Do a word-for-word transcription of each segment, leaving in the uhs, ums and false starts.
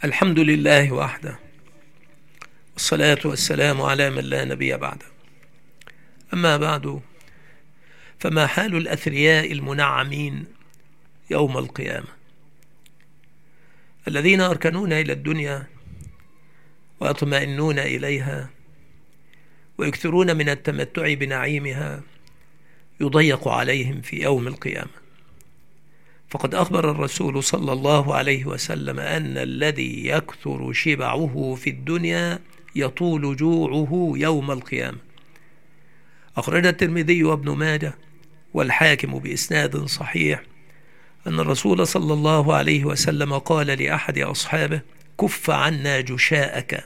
الحمد لله وحده، والصلاة والسلام على من لا نبي بعده. أما بعد، فما حال الأثرياء المنعمين يوم القيامة، الذين يركنون إلى الدنيا ويطمئنون إليها ويكثرون من التمتع بنعيمها، يضيق عليهم في يوم القيامة. فقد أخبر الرسول صلى الله عليه وسلم أن الذي يكثر شبعه في الدنيا يطول جوعه يوم القيامة. أخرج الترمذي وابن ماجه والحاكم بإسناد صحيح أن الرسول صلى الله عليه وسلم قال لأحد أصحابه: كف عنا جشاءك،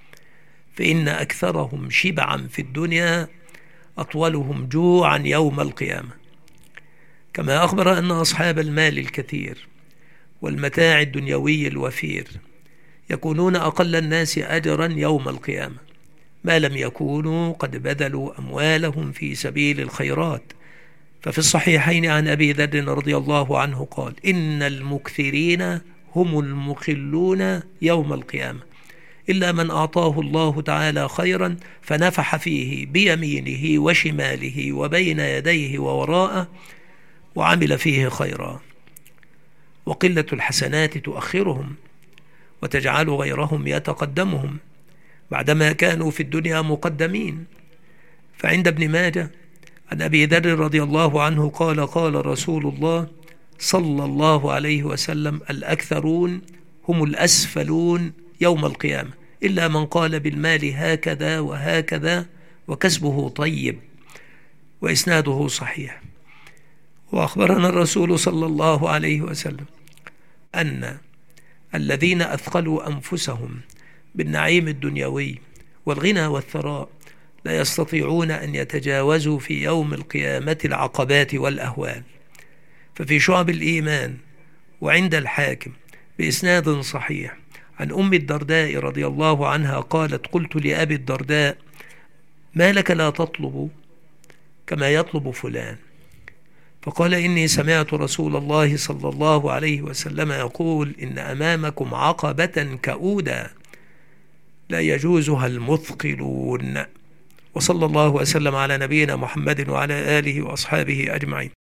فإن أكثرهم شبعا في الدنيا أطولهم جوعا يوم القيامة. كما أخبر أن أصحاب المال الكثير والمتاع الدنيوي الوفير يكونون أقل الناس أجرا يوم القيامة، ما لم يكونوا قد بذلوا أموالهم في سبيل الخيرات. ففي الصحيحين عن أبي ذر رضي الله عنه قال: إن المكثرين هم المقلون يوم القيامة، إلا من أعطاه الله تعالى خيرا فنفح فيه بيمينه وشماله وبين يديه ووراءه وعمل فيه خيرا. وقلة الحسنات تؤخرهم وتجعل غيرهم يتقدمهم بعدما كانوا في الدنيا مقدمين. فعند ابن ماجه عن أبي ذر رضي الله عنه قال: قال رسول الله صلى الله عليه وسلم: الأكثرون هم الأسفلون يوم القيامة، إلا من قال بالمال هكذا وهكذا وكسبه طيب. وإسناده صحيح. وأخبرنا الرسول صلى الله عليه وسلم أن الذين أثقلوا أنفسهم بالنعيم الدنيوي والغنى والثراء لا يستطيعون أن يتجاوزوا في يوم القيامة العقبات والأهوال. ففي شعب الإيمان وعند الحاكم بإسناد صحيح عن أم الدرداء رضي الله عنها قالت: قلت لأبي الدرداء: ما لك لا تطلب كما يطلب فلان؟ فقال: إني سمعت رسول الله صلى الله عليه وسلم يقول: إن أمامكم عقبة كؤودا لا يجوزها المثقلون. وصلى الله وسلم على نبينا محمد وعلى آله وأصحابه أجمعين.